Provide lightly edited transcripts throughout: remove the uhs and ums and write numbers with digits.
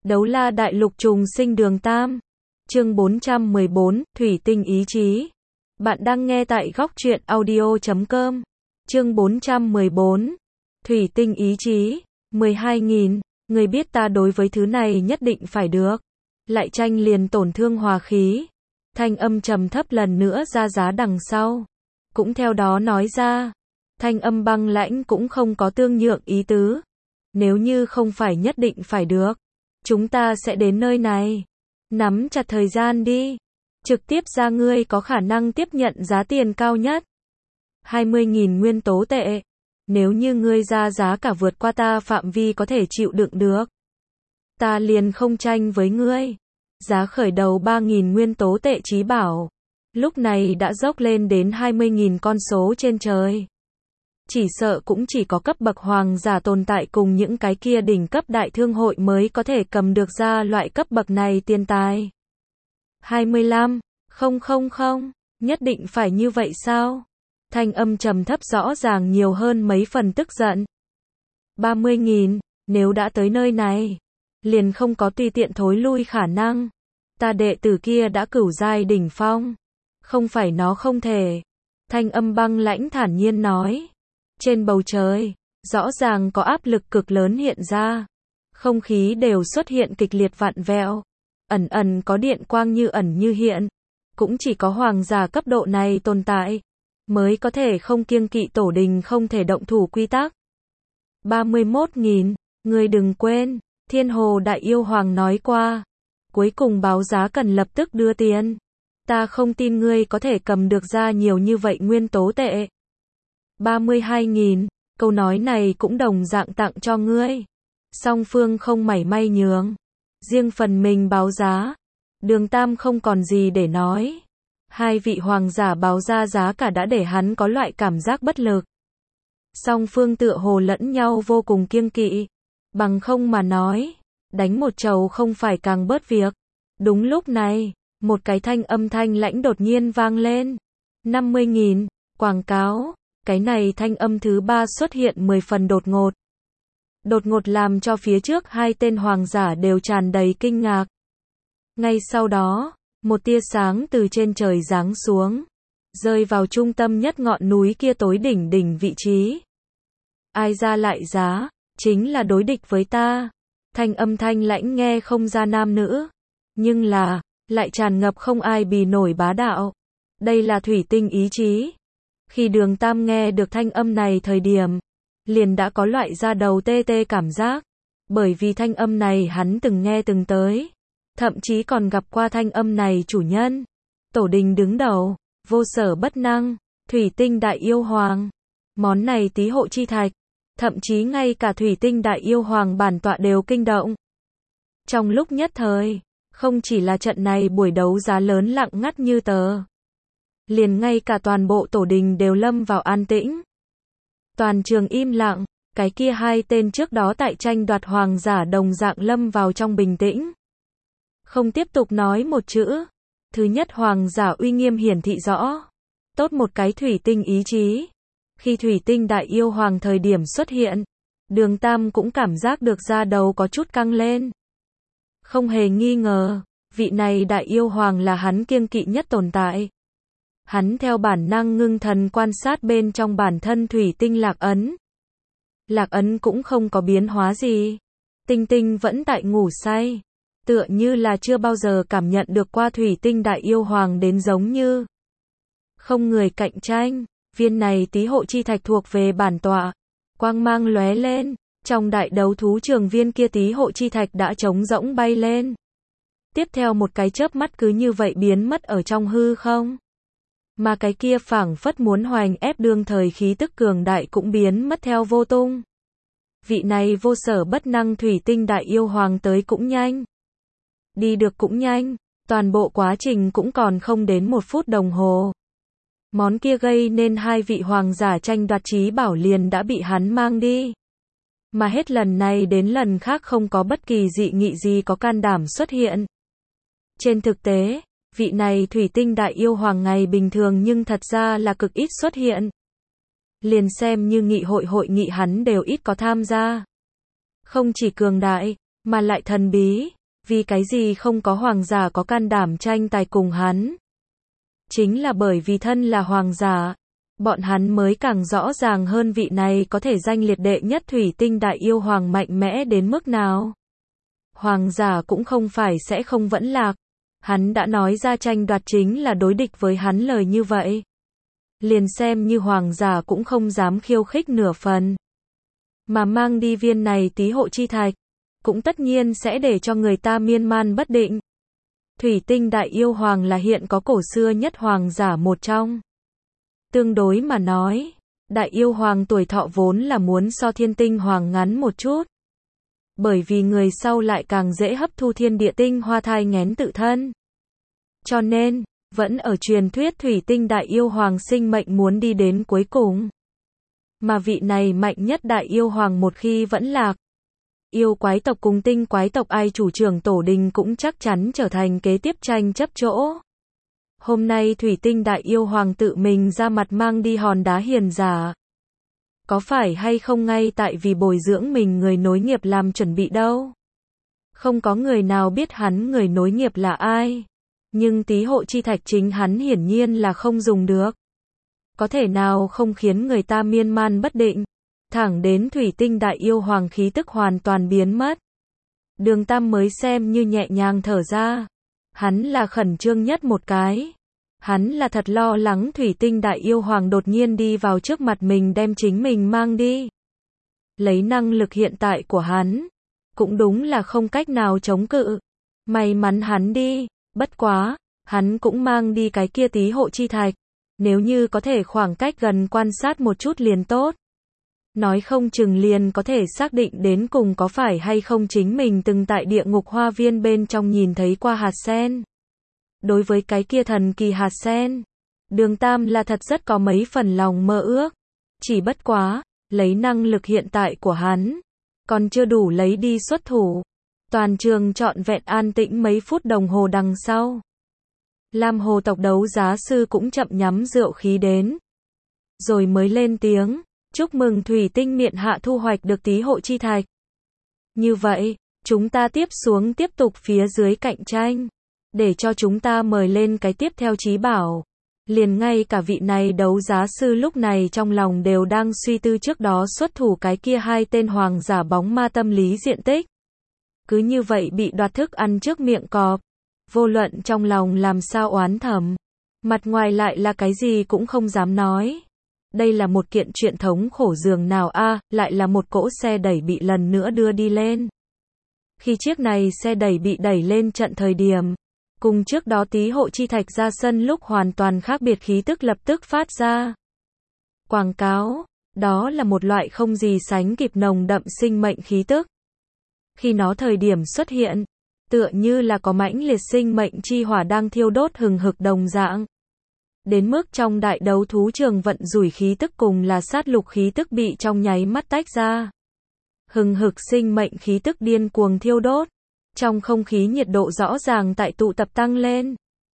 Đấu la đại lục trùng sinh đường Tam. Chương 414, Thủy tinh ý chí. Bạn đang nghe tại góc truyện audio.com. Chương 414, Thủy tinh ý chí. 12.000, người biết ta đối với thứ này nhất định phải được. Lại tranh liền tổn thương hòa khí. Thanh âm trầm thấp lần nữa ra giá đằng sau. Cũng theo đó nói ra. Thanh âm băng lãnh cũng không có tương nhượng ý tứ. Nếu như không phải nhất định phải được, chúng ta sẽ đến nơi này. Nắm chặt thời gian đi. Trực tiếp ra ngươi có khả năng tiếp nhận giá tiền cao nhất. 20.000 nguyên tố tệ. Nếu như ngươi ra giá cả vượt qua ta phạm vi có thể chịu đựng được, ta liền không tranh với ngươi. Giá khởi đầu 3.000 nguyên tố tệ chí bảo. Lúc này đã dốc lên đến 20.000 con số trên trời. Chỉ sợ cũng chỉ có cấp bậc hoàng giả tồn tại cùng những cái kia đỉnh cấp đại thương hội mới có thể cầm được ra loại cấp bậc này tiền tài. 25, không, nhất định phải như vậy sao? Thanh âm trầm thấp rõ ràng nhiều hơn mấy phần tức giận. 30.000, nếu đã tới nơi này, liền không có tùy tiện thối lui khả năng. Ta đệ tử kia đã cửu giai đỉnh phong. Không phải nó không thể. Thanh âm băng lãnh thản nhiên nói. Trên bầu trời, rõ ràng có áp lực cực lớn hiện ra. Không khí đều xuất hiện kịch liệt vặn vẹo. Ẩn có điện quang như ẩn như hiện. Cũng chỉ có hoàng giả cấp độ này tồn tại, mới có thể không kiêng kỵ tổ đình không thể động thủ quy tắc. 31.000, ngươi đừng quên, Thiên Hồ Đại Yêu Hoàng nói qua. Cuối cùng báo giá cần lập tức đưa tiền. Ta không tin ngươi có thể cầm được ra nhiều như vậy nguyên tố tệ. 32.000, câu nói này cũng đồng dạng tặng cho ngươi. Song phương không mảy may nhường. Riêng phần mình báo giá. Đường Tam không còn gì để nói. Hai vị hoàng giả báo ra giá cả đã để hắn có loại cảm giác bất lực. Song phương tựa hồ lẫn nhau vô cùng kiêng kỵ. Bằng không mà nói, đánh một trầu không phải càng bớt việc. Đúng lúc này, một cái âm thanh lãnh đột nhiên vang lên. 50.000, quảng cáo. Cái này thanh âm thứ ba xuất hiện 10 phần đột ngột. Đột ngột làm cho phía trước hai tên hoàng giả đều tràn đầy kinh ngạc. Ngay sau đó, một tia sáng từ trên trời giáng xuống, rơi vào trung tâm nhất ngọn núi kia tối đỉnh vị trí. Ai ra lại giá, chính là đối địch với ta. Thanh lãnh nghe không ra nam nữ, nhưng là, lại tràn ngập không ai bì nổi bá đạo. Đây là thủy tinh ý chí. Khi Đường Tam nghe được thanh âm này thời điểm, liền đã có loại da đầu tê tê cảm giác. Bởi vì thanh âm này hắn từng nghe từng tới. Thậm chí còn gặp qua thanh âm này chủ nhân. Tổ đình đứng đầu, vô sở bất năng, Thủy tinh Đại Yêu Hoàng. Món này tí hộ chi thạch. Thậm chí ngay cả Thủy tinh Đại Yêu Hoàng bản tọa đều kinh động. Trong lúc nhất thời, không chỉ là trận này buổi đấu giá lớn lặng ngắt như tờ. Liền ngay cả toàn bộ tổ đình đều lâm vào an tĩnh. Toàn trường im lặng, cái kia hai tên trước đó tại tranh đoạt hoàng giả đồng dạng lâm vào trong bình tĩnh. Không tiếp tục nói một chữ. Thứ nhất hoàng giả uy nghiêm hiển thị rõ. Tốt một cái thủy tinh ý chí. Khi thủy tinh Đại Yêu Hoàng thời điểm xuất hiện, Đường Tam cũng cảm giác được da đầu có chút căng lên. Không hề nghi ngờ, vị này Đại Yêu Hoàng là hắn kiêng kỵ nhất tồn tại. Hắn theo bản năng ngưng thần quan sát bên trong bản thân thủy tinh lạc ấn. Lạc ấn cũng không có biến hóa gì. Tinh vẫn tại ngủ say. Tựa như là chưa bao giờ cảm nhận được qua thủy tinh Đại Yêu Hoàng đến giống như. Không người cạnh tranh, viên này tí hộ chi thạch thuộc về bản tọa. Quang mang lóe lên, trong đại đấu thú trường viên kia tí hộ chi thạch đã trống rỗng bay lên. Tiếp theo một cái chớp mắt cứ như vậy biến mất ở trong hư không. Mà cái kia phảng phất muốn hoành ép đương thời khí tức cường đại cũng biến mất theo vô tung. Vị này vô sở bất năng thủy tinh Đại Yêu Hoàng tới cũng nhanh. Đi được cũng nhanh, toàn bộ quá trình cũng còn không đến 1 phút đồng hồ. Món kia gây nên hai vị hoàng giả tranh đoạt chí bảo liền đã bị hắn mang đi. Mà hết lần này đến lần khác không có bất kỳ dị nghị gì có can đảm xuất hiện. Trên thực tế, vị này thủy tinh Đại Yêu Hoàng ngày bình thường nhưng thật ra là cực ít xuất hiện. Liền xem như nghị hội nghị hắn đều ít có tham gia. Không chỉ cường đại, mà lại thần bí, Vì cái gì không có hoàng giả có can đảm tranh tài cùng hắn? Chính là bởi vì thân là hoàng giả, bọn hắn mới càng rõ ràng hơn vị này có thể danh liệt đệ nhất thủy tinh đại yêu hoàng mạnh mẽ đến mức nào. Hoàng giả cũng không phải sẽ không vẫn lạc. Hắn đã nói ra tranh đoạt chính là đối địch với hắn lời như vậy. Liền xem như hoàng giả cũng không dám khiêu khích nửa phần. Mà mang đi viên này tí hộ chi thạch, cũng tất nhiên sẽ để cho người ta miên man bất định. Thủy tinh đại yêu hoàng là hiện có cổ xưa nhất hoàng giả một trong. Tương đối mà nói, đại yêu hoàng tuổi thọ vốn là muốn so thiên tinh hoàng ngắn một chút. Bởi vì người sau lại càng dễ hấp thu thiên địa tinh hoa thai nghén tự thân. Cho nên, vẫn ở truyền thuyết thủy tinh đại yêu hoàng sinh mệnh muốn đi đến cuối cùng. Mà vị này mạnh nhất đại yêu hoàng một khi vẫn lạc, yêu quái tộc cùng tinh quái tộc ai chủ trưởng tổ đình cũng chắc chắn trở thành kế tiếp tranh chấp chỗ. Hôm nay thủy tinh đại yêu hoàng tự mình ra mặt mang đi hòn đá hiền giả. Có phải hay không ngay tại vì bồi dưỡng mình người nối nghiệp làm chuẩn bị đâu. Không có người nào biết hắn người nối nghiệp là ai. Nhưng tí hộ chi thạch chính hắn hiển nhiên là không dùng được. Có thể nào không khiến người ta miên man bất định. Thẳng đến thủy tinh đại yêu hoàng khí tức hoàn toàn biến mất. Đường Tam mới xem như nhẹ nhàng thở ra. Hắn là khẩn trương nhất một cái. Hắn là thật lo lắng thủy tinh đại yêu hoàng đột nhiên đi vào trước mặt mình đem chính mình mang đi. Lấy năng lực hiện tại của hắn, cũng đúng là không cách nào chống cự. May mắn hắn đi, bất quá, hắn cũng mang đi cái kia tí hộ chi thạch. Nếu như có thể khoảng cách gần quan sát một chút liền tốt. Nói không chừng liền có thể xác định đến cùng có phải hay không chính mình từng tại địa ngục hoa viên bên trong nhìn thấy qua hạt sen. Đối với cái kia thần kỳ hạt sen, Đường Tam là thật rất có mấy phần lòng mơ ước. Chỉ bất quá, lấy năng lực hiện tại của hắn, còn chưa đủ lấy đi xuất thủ. Toàn trường trọn vẹn an tĩnh mấy phút đồng hồ đằng sau. Lam Hồ tộc đấu giá sư cũng chậm nhắm rượu khí đến. Rồi mới lên tiếng, chúc mừng thủy tinh miện hạ thu hoạch được tí hộ chi thạch. Như vậy, chúng ta tiếp xuống tiếp tục phía dưới cạnh tranh. Để cho chúng ta mời lên cái tiếp theo chí bảo. Liền ngay cả vị này đấu giá sư lúc này trong lòng đều đang suy tư trước đó xuất thủ cái kia hai tên hoàng giả bóng ma tâm lý diện tích. Cứ như vậy bị đoạt thức ăn trước miệng cọp. Vô luận trong lòng làm sao oán thầm. Mặt ngoài lại là cái gì cũng không dám nói. Đây là một kiện chuyện thống khổ giường nào a, lại là một cỗ xe đẩy bị lần nữa đưa đi lên. Khi chiếc này xe đẩy bị đẩy lên trận thời điểm, cùng trước đó tí hộ chi thạch ra sân lúc hoàn toàn khác biệt khí tức lập tức phát ra. Quảng cáo, đó là một loại không gì sánh kịp nồng đậm sinh mệnh khí tức. Khi nó thời điểm xuất hiện, tựa như là có mãnh liệt sinh mệnh chi hỏa đang thiêu đốt hừng hực đồng dạng. Đến mức trong đại đấu thú trường vận rủi khí tức cùng là sát lục khí tức bị trong nháy mắt tách ra. Hừng hực sinh mệnh khí tức điên cuồng thiêu đốt. Trong không khí nhiệt độ rõ ràng tại tụ tập tăng lên.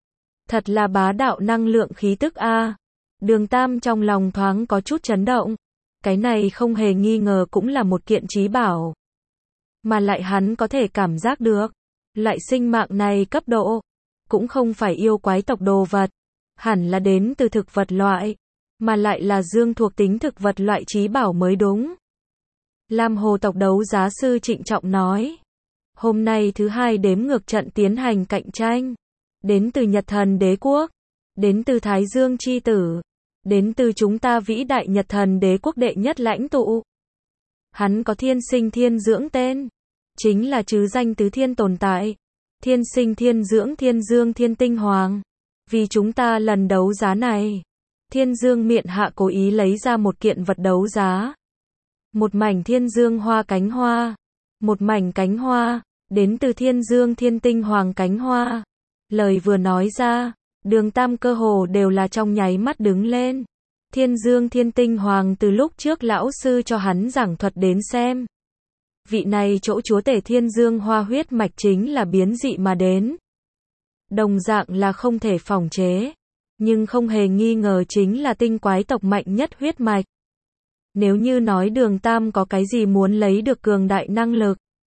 Thật là bá đạo năng lượng khí tức a. Đường Tam trong lòng thoáng có chút chấn động. Cái này không hề nghi ngờ cũng là một kiện chí bảo. Mà lại hắn có thể cảm giác được. Loại sinh mạng này cấp độ. Cũng không phải yêu quái tộc đồ vật. Hẳn là đến từ thực vật loại. Mà lại là dương thuộc tính thực vật loại chí bảo mới đúng. Lam Hồ tộc đấu giá sư trịnh trọng nói. Hôm nay thứ hai đếm ngược trận tiến hành cạnh tranh. Đến từ Nhật Thần Đế Quốc. Đến từ Thái Dương Chi Tử. Đến từ chúng ta vĩ đại Nhật Thần Đế Quốc đệ nhất lãnh tụ. Hắn có thiên sinh thiên dưỡng tên. Chính là chứ danh tứ thiên tồn tại. Thiên sinh thiên dưỡng thiên dương thiên tinh hoàng. Vì chúng ta lần đấu giá này, Thiên Dương miện hạ cố ý lấy ra một kiện vật đấu giá. Một mảnh thiên dương hoa cánh hoa. Một mảnh cánh hoa, đến từ thiên dương thiên tinh hoàng cánh hoa. Lời vừa nói ra, Đường Tam cơ hồ đều là trong nháy mắt đứng lên. Thiên dương thiên tinh hoàng từ lúc trước lão sư cho hắn giảng thuật đến xem. Vị này chỗ chúa tể thiên dương hoa huyết mạch chính là biến dị mà đến. Đồng dạng là không thể phòng chế. Nhưng không hề nghi ngờ chính là tinh quái tộc mạnh nhất huyết mạch. Nếu như nói Đường Tam có cái gì muốn lấy được cường đại năng lực,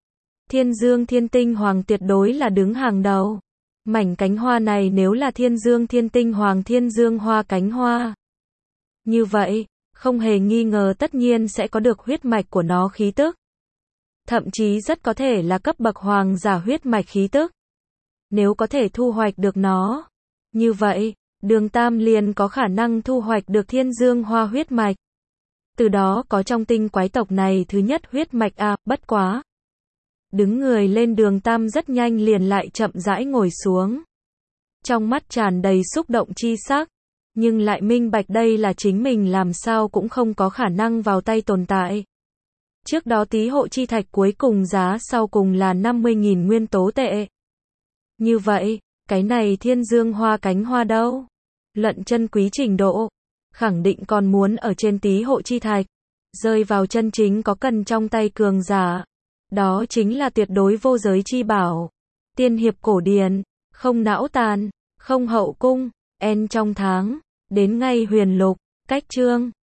Thiên Dương Thiên Tinh Hoàng tuyệt đối là đứng hàng đầu. Mảnh cánh hoa này nếu là Thiên Dương Thiên Tinh Hoàng Thiên Dương hoa cánh hoa, như vậy, không hề nghi ngờ tất nhiên sẽ có được huyết mạch của nó khí tức. Thậm chí rất có thể là cấp bậc hoàng giả huyết mạch khí tức. Nếu có thể thu hoạch được nó, như vậy, Đường Tam liền có khả năng thu hoạch được Thiên Dương hoa huyết mạch. Từ đó có trong tinh quái tộc này thứ nhất huyết mạch bất quá. Đứng người lên Đường Tam rất nhanh liền lại chậm rãi ngồi xuống. Trong mắt tràn đầy xúc động chi sắc, nhưng lại minh bạch đây là chính mình làm sao cũng không có khả năng vào tay tồn tại. Trước đó tí hộ chi thạch cuối cùng giá sau cùng là 50.000 nguyên tố tệ. Như vậy, cái này Thiên Dương hoa cánh hoa đâu? Luận chân quý trình độ, khẳng định còn muốn ở trên tí hộ chi thạch. Rơi vào chân chính có cần trong tay cường giả. Đó chính là tuyệt đối vô giới chi bảo. Tiên hiệp cổ điển, không não tàn, không hậu cung, en trong tháng, đến ngay huyền lục, cách chương.